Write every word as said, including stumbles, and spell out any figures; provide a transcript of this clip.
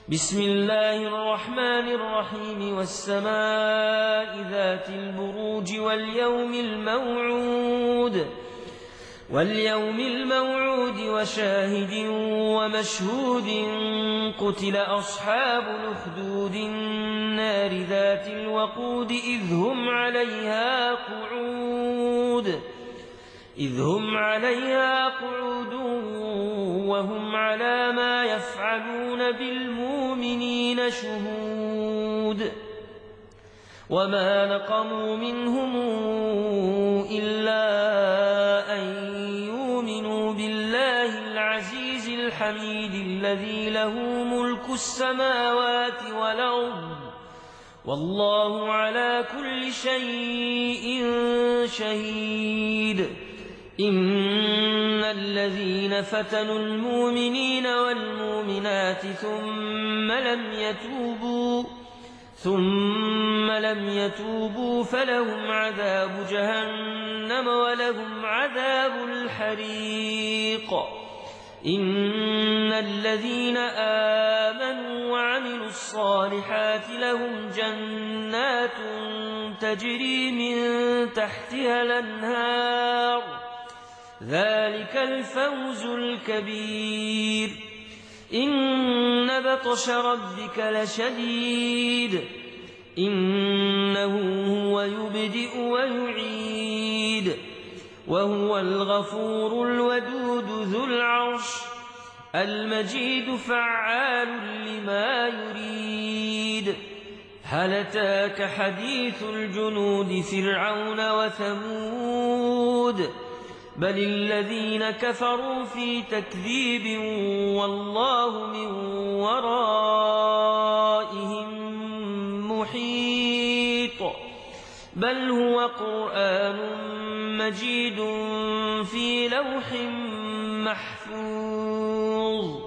بسم الله الرحمن الرحيم والسماء ذات البروج واليوم الموعود واليوم الموعود وشاهد ومشهود قتل أصحاب الأخدود النار ذات الوقود إذ هم عليها قعود إذ هم عليها قعود وهم على ما يفعلون بالمؤمنين شهود وما نقموا منهم إلا أن يؤمنوا بالله العزيز الحميد الذي له ملك السماوات والأرض والله على كل شيء شهيد. إن الذين فتنوا المؤمنين والمؤمنات ثم لم يتوبوا ثم لم يتوبوا فلهم عذاب جهنم ولهم عذاب الحريق. إن الذين آمنوا وعملوا الصالحات لهم جنات تجري من تحتها الأنهار ذلك الفوز الكبير. إن بطش ربك لشديد إنه هو يبدئ ويعيد وهو الغفور الودود ذو العرش المجيد فعال لما يريد. هل أتاك حديث الجنود فرعون وثمود بل الذين كفروا في تكذيب والله من ورائهم محيط. بل هو قرآن مجيد في لوح محفوظ.